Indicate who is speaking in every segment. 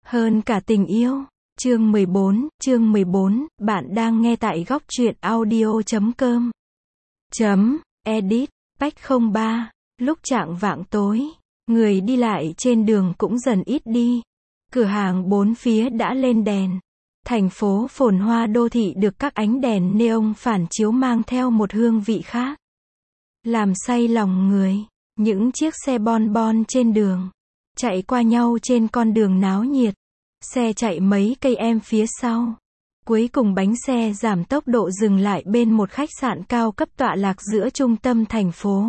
Speaker 1: Hơn cả tình yêu. Chương 14, bạn đang nghe tại góc truyện audio.com. Edit, Pách 03, lúc chạng vạng tối, người đi lại trên đường cũng dần ít đi. Cửa hàng bốn phía đã lên đèn. Thành phố phồn hoa đô thị được các ánh đèn neon phản chiếu mang theo một hương vị khác. Làm say lòng người, những chiếc xe bon bon trên đường, chạy qua nhau trên con đường náo nhiệt. Xe chạy mấy cây em phía sau. Cuối cùng bánh xe giảm tốc độ dừng lại bên một khách sạn cao cấp tọa lạc giữa trung tâm thành phố.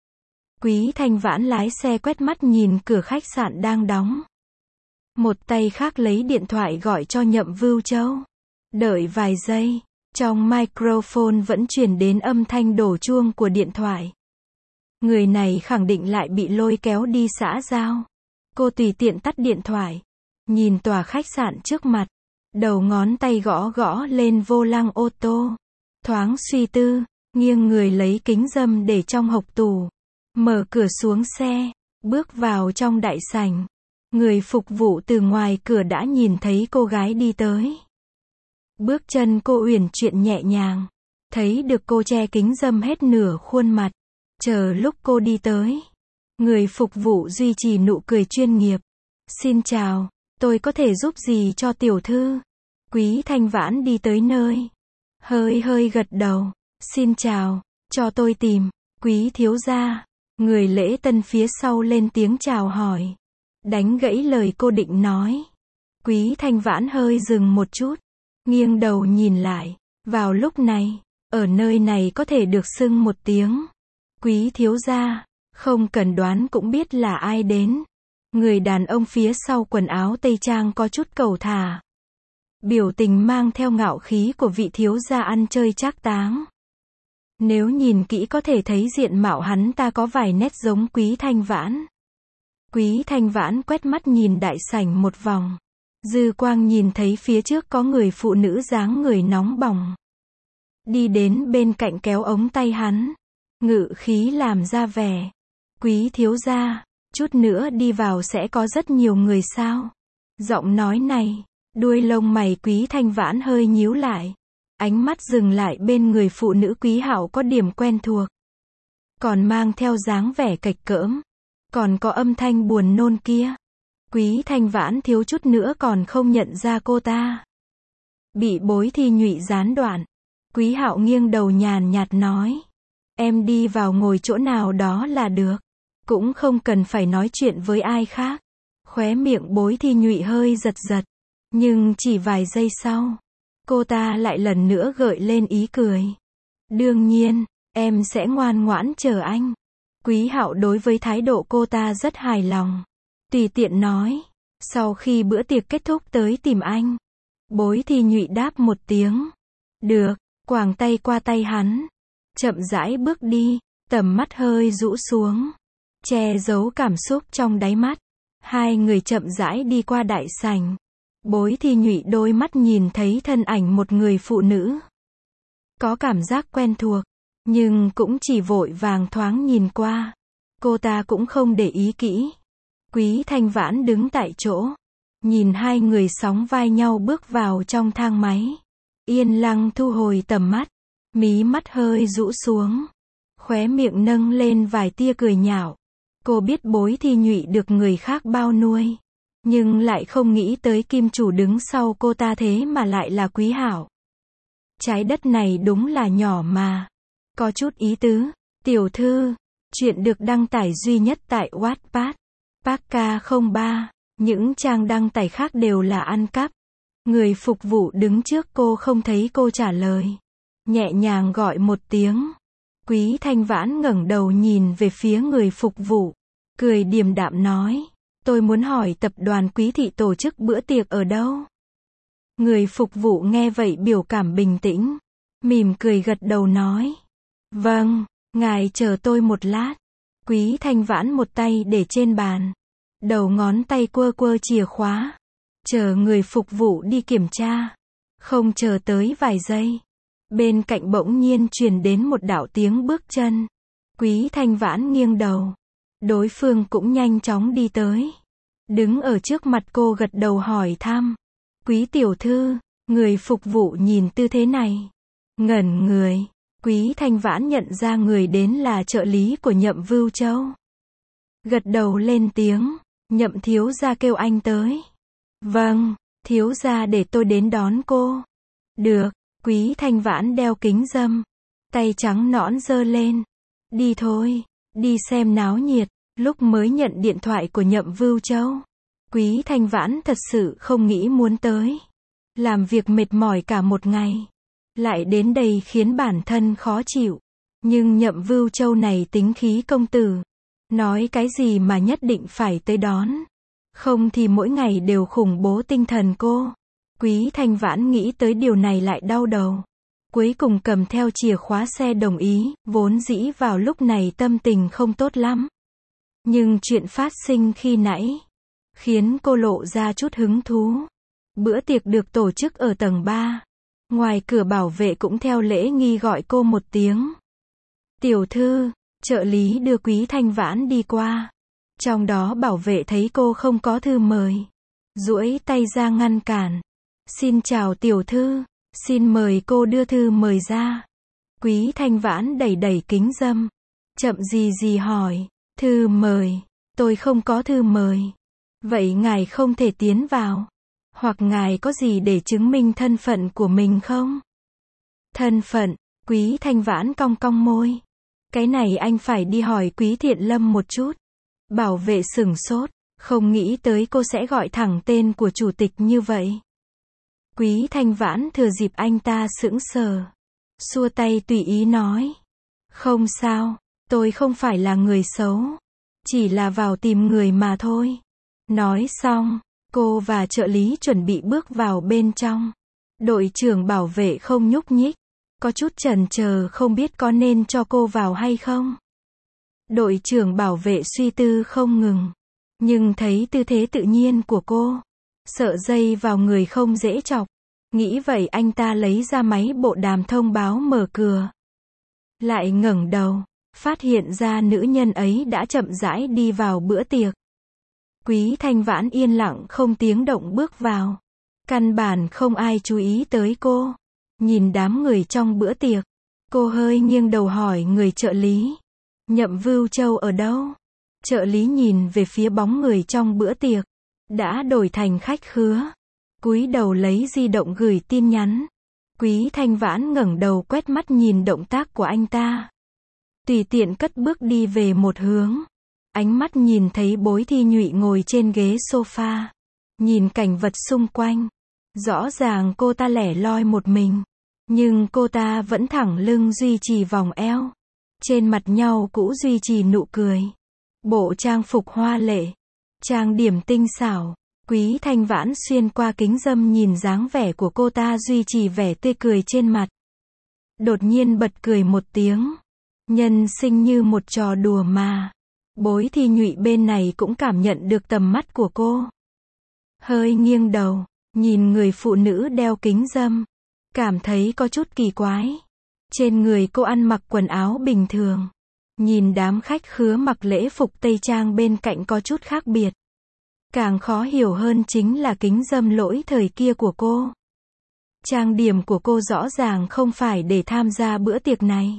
Speaker 1: Quý Thanh Vãn lái xe quét mắt nhìn cửa khách sạn đang đóng. Một tay khác lấy điện thoại gọi cho Nhậm Vưu Châu. Đợi vài giây, trong microphone vẫn truyền đến âm thanh đổ chuông của điện thoại. Người này khẳng định lại bị lôi kéo đi xã giao. Cô tùy tiện tắt điện thoại. Nhìn tòa khách sạn trước mặt, đầu ngón tay gõ gõ lên vô lăng ô tô. Thoáng suy tư, nghiêng người lấy kính râm để trong hộc tủ. Mở cửa xuống xe, bước vào trong đại sảnh. Người phục vụ từ ngoài cửa đã nhìn thấy cô gái đi tới. Bước chân cô uyển chuyển nhẹ nhàng. Thấy được cô che kính râm hết nửa khuôn mặt. Chờ lúc cô đi tới. Người phục vụ duy trì nụ cười chuyên nghiệp. Xin chào. Tôi có thể giúp gì cho tiểu thư? Quý Thanh Vãn đi tới nơi. Hơi gật đầu. Xin chào, cho tôi tìm. Quý thiếu gia. Người lễ tân phía sau lên tiếng chào hỏi. Đánh gãy lời cô định nói. Quý Thanh Vãn hơi dừng một chút. Nghiêng đầu nhìn lại. Vào lúc này, ở nơi này có thể được xưng một tiếng. Quý thiếu gia, không cần đoán cũng biết là ai đến. Người đàn ông phía sau quần áo tây trang có chút cầu thả. Biểu tình mang theo ngạo khí của vị thiếu gia ăn chơi trác táng. Nếu nhìn kỹ có thể thấy diện mạo hắn ta có vài nét giống Quý Thanh Vãn. Quý Thanh Vãn quét mắt nhìn đại sảnh một vòng. Dư quang nhìn thấy phía trước có người phụ nữ dáng người nóng bỏng. Đi đến bên cạnh kéo ống tay hắn. Ngự khí làm ra vẻ. Quý thiếu gia, chút nữa đi vào sẽ có rất nhiều người sao? Giọng nói này, đuôi lông mày Quý Thanh Vãn hơi nhíu lại. Ánh mắt dừng lại bên người phụ nữ Quý Hạo có điểm quen thuộc. Còn mang theo dáng vẻ cạch cỡm. Còn có âm thanh buồn nôn kia. Quý Thanh Vãn thiếu chút nữa còn không nhận ra cô ta. Bị Bối Thi Nhụy gián đoạn. Quý Hạo nghiêng đầu nhàn nhạt nói. Em đi vào ngồi chỗ nào đó là được. Cũng không cần phải nói chuyện với ai khác. Khóe miệng Bối Thi Nhụy hơi giật giật. Nhưng chỉ vài giây sau, cô ta lại lần nữa gợi lên ý cười. Đương nhiên, em sẽ ngoan ngoãn chờ anh. Quý Hạo đối với thái độ cô ta rất hài lòng. Tùy tiện nói, sau khi bữa tiệc kết thúc tới tìm anh. Bối Thi Nhụy đáp một tiếng. Được, quàng tay qua tay hắn. Chậm rãi bước đi, tầm mắt hơi rũ xuống. Che giấu cảm xúc trong đáy mắt. Hai người chậm rãi đi qua đại sảnh. Bối Thi Nhụy đôi mắt nhìn thấy thân ảnh một người phụ nữ. Có cảm giác quen thuộc, nhưng cũng chỉ vội vàng thoáng nhìn qua. Cô ta cũng không để ý kỹ. Quý Thanh Vãn đứng tại chỗ. Nhìn hai người sóng vai nhau bước vào trong thang máy. Yên lặng thu hồi tầm mắt. Mí mắt hơi rũ xuống. Khóe miệng nâng lên vài tia cười nhạo. Cô biết Bối Thi Nhụy được người khác bao nuôi. Nhưng lại không nghĩ tới kim chủ đứng sau cô ta thế mà lại là Quý Hạo. Trái đất này đúng là nhỏ mà. Có chút ý tứ. Tiểu thư. Chuyện được đăng tải duy nhất tại Wattpad. Paka 03. Những trang đăng tải khác đều là ăn cắp. Người phục vụ đứng trước cô không thấy cô trả lời. Nhẹ nhàng gọi một tiếng. Quý Thanh Vãn ngẩng đầu nhìn về phía người phục vụ. Cười điềm đạm nói. Tôi muốn hỏi tập đoàn Quý thị tổ chức bữa tiệc ở đâu? Người phục vụ nghe vậy biểu cảm bình tĩnh. Mỉm cười gật đầu nói. Vâng, ngài chờ tôi một lát. Quý Thanh Vãn một tay để trên bàn. Đầu ngón tay quơ quơ chìa khóa. Chờ người phục vụ đi kiểm tra. Không chờ tới vài giây. Bên cạnh bỗng nhiên truyền đến một đạo tiếng bước chân. Quý Thanh Vãn nghiêng đầu. Đối phương cũng nhanh chóng đi tới. đứng ở trước mặt cô gật đầu hỏi thăm. Quý tiểu thư, người phục vụ nhìn tư thế này. Ngẩn người, Quý Thanh Vãn nhận ra người đến là trợ lý của Nhậm Vưu Châu. Gật đầu lên tiếng, Nhậm thiếu gia kêu anh tới. Vâng, thiếu gia để tôi đến đón cô. Được, Quý Thanh Vãn đeo kính râm, tay trắng nõn giơ lên. Đi thôi, đi xem náo nhiệt. Lúc mới nhận điện thoại của Nhậm Vưu Châu, Quý Thanh Vãn thật sự không nghĩ muốn tới. Làm việc mệt mỏi cả một ngày, lại đến đây khiến bản thân khó chịu. Nhưng Nhậm Vưu Châu này tính khí công tử, nói cái gì mà nhất định phải tới đón, không thì mỗi ngày đều khủng bố tinh thần cô. Quý Thanh Vãn nghĩ tới điều này lại đau đầu. Cuối cùng cầm theo chìa khóa xe đồng ý, vốn dĩ vào lúc này tâm tình không tốt lắm. Nhưng chuyện phát sinh khi nãy, khiến cô lộ ra chút hứng thú. Bữa tiệc được tổ chức ở tầng 3. Ngoài cửa bảo vệ cũng theo lễ nghi gọi cô một tiếng. Tiểu thư, trợ lý đưa Quý Thanh Vãn đi qua. Trong đó bảo vệ thấy cô không có thư mời, duỗi tay ra ngăn cản. Xin chào tiểu thư, xin mời cô đưa thư mời ra. Quý Thanh Vãn đẩy đẩy kính râm, chậm gì gì hỏi, thư mời, tôi không có thư mời. Vậy ngài không thể tiến vào? Hoặc ngài có gì để chứng minh thân phận của mình không? Thân phận, Quý Thanh Vãn cong cong môi. Cái này anh phải đi hỏi Quý Thiện Lâm một chút. Bảo vệ sửng sốt, không nghĩ tới cô sẽ gọi thẳng tên của chủ tịch như vậy. Quý Thanh Vãn thừa dịp anh ta sững sờ, xua tay tùy ý nói. Không sao, tôi không phải là người xấu, chỉ là vào tìm người mà thôi. Nói xong, cô và trợ lý chuẩn bị bước vào bên trong. Đội trưởng bảo vệ không nhúc nhích, có chút chần chờ không biết có nên cho cô vào hay không. Đội trưởng bảo vệ suy tư không ngừng, nhưng thấy tư thế tự nhiên của cô, sợ dây vào người không dễ chọc. Nghĩ vậy anh ta lấy ra máy bộ đàm thông báo mở cửa. Lại ngẩng đầu, phát hiện ra nữ nhân ấy đã chậm rãi đi vào bữa tiệc. Quý Thanh Vãn yên lặng không tiếng động bước vào. Căn bản không ai chú ý tới cô. Nhìn đám người trong bữa tiệc, cô hơi nghiêng đầu hỏi người trợ lý. Nhậm Vưu Châu ở đâu? Trợ lý nhìn về phía bóng người trong bữa tiệc, đã đổi thành khách khứa. Cúi đầu lấy di động gửi tin nhắn. Quý Thanh Vãn ngẩng đầu quét mắt nhìn động tác của anh ta, tùy tiện cất bước đi về một hướng. Ánh mắt nhìn thấy Bối Thi Nhụy ngồi trên ghế sofa, nhìn cảnh vật xung quanh. Rõ ràng cô ta lẻ loi một mình, nhưng cô ta vẫn thẳng lưng duy trì vòng eo. Trên mặt nhau cũ duy trì nụ cười. Bộ trang phục hoa lệ, trang điểm tinh xảo. Quý Thanh Vãn xuyên qua kính râm nhìn dáng vẻ của cô ta duy trì vẻ tươi cười trên mặt. Đột nhiên bật cười một tiếng. Nhân sinh như một trò đùa mà. Bối Thi Nhụy bên này cũng cảm nhận được tầm mắt của cô. Hơi nghiêng đầu, nhìn người phụ nữ đeo kính râm, cảm thấy có chút kỳ quái. Trên người cô ăn mặc quần áo bình thường. Nhìn đám khách khứa mặc lễ phục tây trang bên cạnh có chút khác biệt. Càng khó hiểu hơn chính là kính râm lỗi thời kia của cô. Trang điểm của cô rõ ràng không phải để tham gia bữa tiệc này.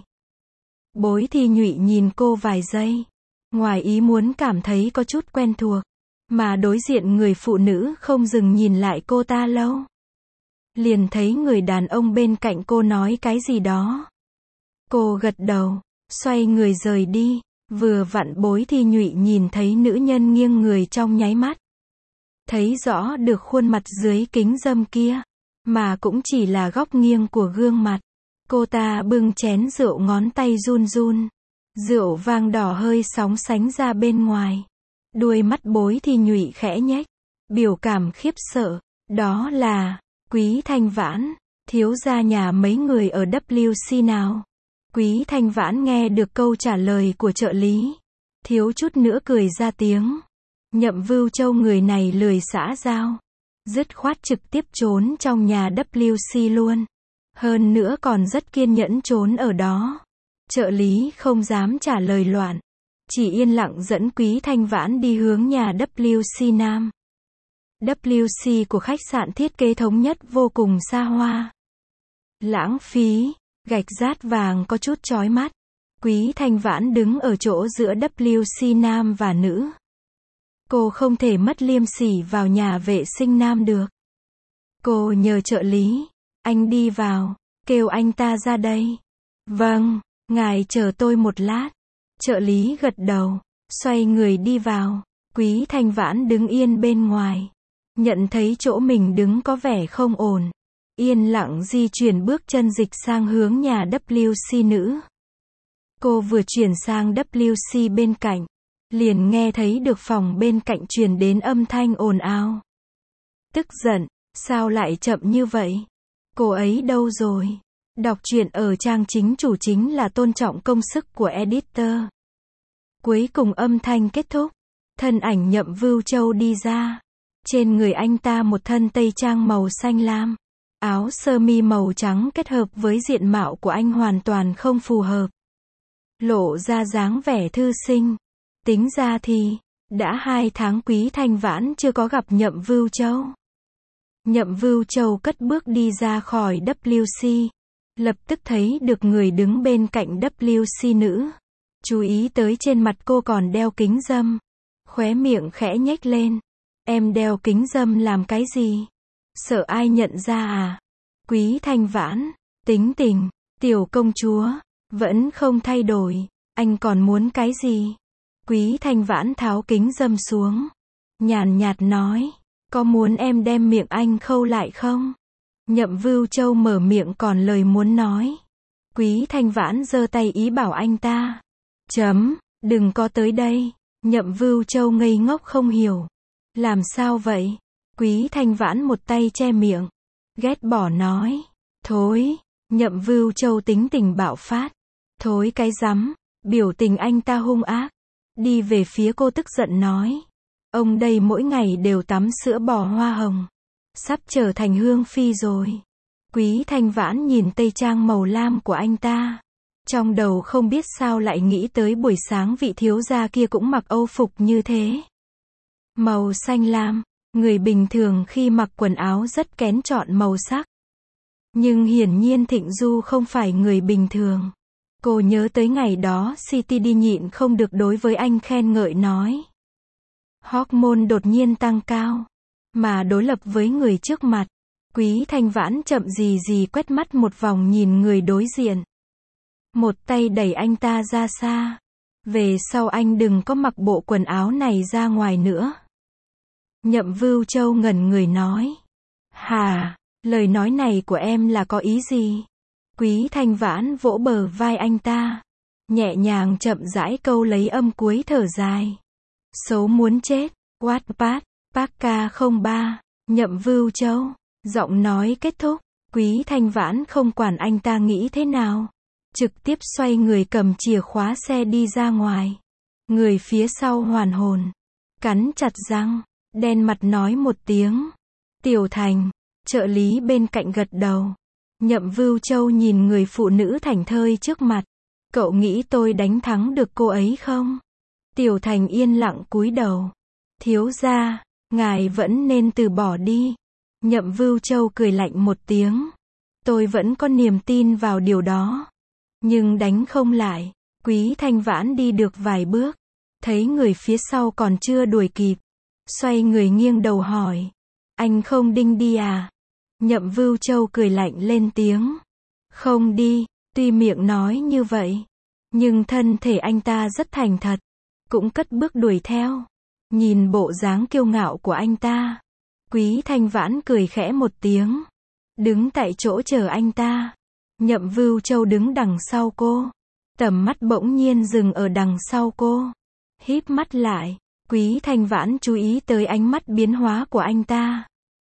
Speaker 1: Bối Thi Nhụy nhìn cô vài giây, ngoài ý muốn cảm thấy có chút quen thuộc, mà đối diện người phụ nữ không dừng nhìn lại cô ta lâu. Liền thấy người đàn ông bên cạnh cô nói cái gì đó. Cô gật đầu, xoay người rời đi. Vừa vặn Bối Thi Nhụy nhìn thấy nữ nhân nghiêng người trong nháy mắt. Thấy rõ được khuôn mặt dưới kính râm kia, mà cũng chỉ là góc nghiêng của gương mặt. Cô ta bưng chén rượu ngón tay run run. Rượu vang đỏ hơi sóng sánh ra bên ngoài. Đuôi mắt Bối Thi Nhụy khẽ nhếch, biểu cảm khiếp sợ. Đó là Quý Thanh Vãn, thiếu gia nhà mấy người ở WC nào? Quý Thanh Vãn nghe được câu trả lời của trợ lý, thiếu chút nữa cười ra tiếng. Nhậm Vưu Châu người này lười xã giao, dứt khoát trực tiếp trốn trong nhà WC luôn. Hơn nữa còn rất kiên nhẫn trốn ở đó. Trợ lý không dám trả lời loạn, chỉ yên lặng dẫn Quý Thanh Vãn đi hướng nhà WC Nam. WC của khách sạn thiết kế thống nhất vô cùng xa hoa. Lãng phí, gạch rát vàng có chút chói mắt. Quý Thanh Vãn đứng ở chỗ giữa WC nam và nữ. Cô không thể mất liêm sỉ vào nhà vệ sinh nam được. Cô nhờ trợ lý, anh đi vào, kêu anh ta ra đây. Vâng, ngài chờ tôi một lát. Trợ lý gật đầu, xoay người đi vào. Quý Thanh Vãn đứng yên bên ngoài. Nhận thấy chỗ mình đứng có vẻ không ổn. Yên lặng di chuyển bước chân dịch sang hướng nhà WC nữ. Cô vừa chuyển sang WC bên cạnh, liền nghe thấy được phòng bên cạnh truyền đến âm thanh ồn ào. Tức giận, sao lại chậm như vậy? Cô ấy đâu rồi? Đọc truyện ở trang chính chủ chính là tôn trọng công sức của editor. Cuối cùng âm thanh kết thúc, thân ảnh Nhậm Vưu Châu đi ra. Trên người anh ta một thân tây trang màu xanh lam. Áo sơ mi màu trắng kết hợp với diện mạo của anh hoàn toàn không phù hợp. Lộ ra dáng vẻ thư sinh. Tính ra thì, đã 2 tháng Quý Thanh Vãn chưa có gặp Nhậm Vưu Châu. Nhậm Vưu Châu cất bước đi ra khỏi WC. Lập tức thấy được người đứng bên cạnh WC nữ. Chú ý tới trên mặt cô còn đeo kính râm. Khóe miệng khẽ nhếch lên. Em đeo kính râm làm cái gì? Sợ ai nhận ra à? Quý Thanh Vãn, tính tình, tiểu công chúa, vẫn không thay đổi, anh còn muốn cái gì? Quý Thanh Vãn tháo kính râm xuống, nhàn nhạt nói, có muốn em đem miệng anh khâu lại không? Nhậm Vưu Châu mở miệng còn lời muốn nói. Quý Thanh Vãn giơ tay ý bảo anh ta. Đừng có tới đây. Nhậm Vưu Châu ngây ngốc không hiểu. Làm sao vậy? Quý Thanh Vãn một tay che miệng. Ghét bỏ nói. Thối. Nhậm Vưu Châu tính tình bạo phát. Thối cái rắm. Biểu tình anh ta hung ác. Đi về phía cô tức giận nói. Ông đây mỗi ngày đều tắm sữa bò hoa hồng. Sắp trở thành hương phi rồi. Quý Thanh Vãn nhìn tây trang màu lam của anh ta. Trong đầu không biết sao lại nghĩ tới buổi sáng vị thiếu gia kia cũng mặc âu phục như thế. Màu xanh lam, người bình thường khi mặc quần áo rất kén chọn màu sắc. Nhưng hiển nhiên Thịnh Du không phải người bình thường. Cô nhớ tới ngày đó City đi nhịn không được đối với anh khen ngợi nói. Hormone đột nhiên tăng cao. Mà đối lập với người trước mặt, Quý Thanh Vãn chậm gì quét mắt một vòng nhìn người đối diện. Một tay đẩy anh ta ra xa. Về sau anh đừng có mặc bộ quần áo này ra ngoài nữa. Nhậm Vưu Châu ngẩn người nói. Hà, lời nói này của em là có ý gì? Quý Thanh Vãn vỗ bờ vai anh ta. Nhẹ nhàng chậm rãi câu lấy âm cuối thở dài. Xấu muốn chết. Wattpad, Parka 03, Nhậm Vưu Châu. Giọng nói kết thúc. Quý Thanh Vãn không quản anh ta nghĩ thế nào. Trực tiếp xoay người cầm chìa khóa xe đi ra ngoài. Người phía sau hoàn hồn. Cắn chặt răng. Đen mặt nói một tiếng. Tiểu Thành. Trợ lý bên cạnh gật đầu. Nhậm Vưu Châu nhìn người phụ nữ thảnh thơi trước mặt. Cậu nghĩ tôi đánh thắng được cô ấy không? Tiểu Thành yên lặng cúi đầu. Thiếu gia, ngài vẫn nên từ bỏ đi. Nhậm Vưu Châu cười lạnh một tiếng. Tôi vẫn có niềm tin vào điều đó. Nhưng đánh không lại. Quý Thanh Vãn đi được vài bước. Thấy người phía sau còn chưa đuổi kịp. Xoay người nghiêng đầu hỏi. Anh không đinh đi à? Nhậm Vưu Châu cười lạnh lên tiếng. Không đi, tuy miệng nói như vậy. Nhưng thân thể anh ta rất thành thật. Cũng cất bước đuổi theo. Nhìn bộ dáng kiêu ngạo của anh ta. Quý Thanh Vãn cười khẽ một tiếng. Đứng tại chỗ chờ anh ta. Nhậm Vưu Châu đứng đằng sau cô. Tầm mắt bỗng nhiên dừng ở đằng sau cô. Híp mắt lại. Quý Thanh Vãn chú ý tới ánh mắt biến hóa của anh ta.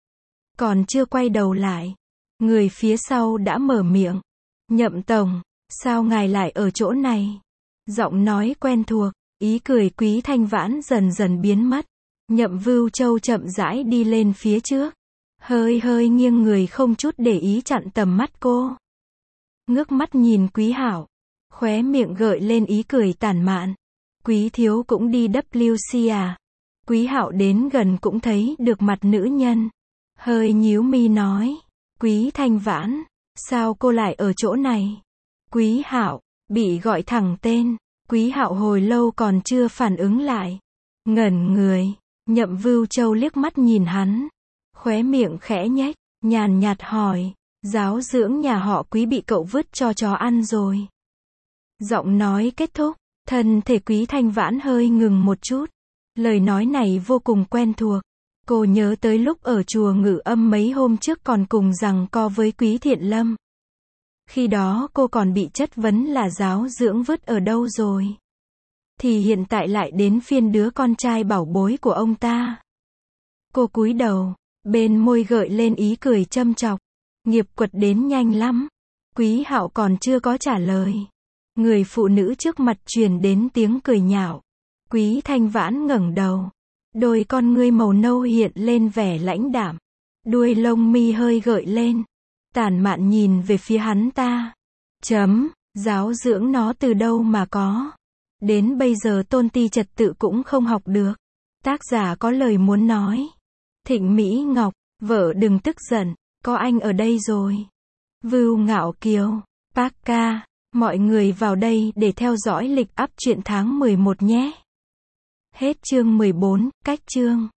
Speaker 1: Còn chưa quay đầu lại. Người phía sau đã mở miệng. Nhậm tổng, sao ngài lại ở chỗ này? Giọng nói quen thuộc. Ý cười Quý Thanh Vãn dần dần biến mất. Nhậm Vưu Châu chậm rãi đi lên phía trước. Hơi nghiêng người không chút để ý chặn tầm mắt cô. Ngước mắt nhìn Quý Hảo. Khóe miệng gợi lên ý cười tàn mạn. Quý thiếu cũng đi WC à? Quý Hạo đến gần cũng thấy được mặt nữ nhân. Hơi nhíu mi nói. Quý Thanh Vãn, sao cô lại ở chỗ này? Quý Hạo, bị gọi thẳng tên. Quý Hạo hồi lâu còn chưa phản ứng lại. Ngẩn người, Nhậm Vưu Châu liếc mắt nhìn hắn. Khóe miệng khẽ nhếch, nhàn nhạt hỏi. Giáo dưỡng nhà họ Quý bị cậu vứt cho chó ăn rồi. Giọng nói kết thúc, thân thể Quý Thanh Vãn hơi ngừng một chút. Lời nói này vô cùng quen thuộc. Cô nhớ tới lúc ở chùa Ngự Âm mấy hôm trước còn cùng giằng co với Quý Thiện Lâm. Khi đó cô còn bị chất vấn là giáo dưỡng vứt ở đâu rồi. Thì hiện tại lại đến phiên đứa con trai bảo bối của ông ta. Cô cúi đầu, bên môi gợi lên ý cười châm chọc. Nghiệp quật đến nhanh lắm. Quý Hạo còn chưa có trả lời. Người phụ nữ trước mặt truyền đến tiếng cười nhạo. Quý Thanh Vãn ngẩng đầu. Đôi con ngươi màu nâu hiện lên vẻ lãnh đạm. Đuôi lông mi hơi gợi lên. Tản mạn nhìn về phía hắn ta. Giáo dưỡng nó từ đâu mà có. Đến bây giờ tôn ti trật tự cũng không học được. Tác giả có lời muốn nói. Thịnh Mỹ Ngọc, vợ đừng tức giận, có anh ở đây rồi. Vưu Ngạo Kiều, Parka, mọi người vào đây để theo dõi lịch up truyện tháng 11 nhé. Hết chương 14, cách chương.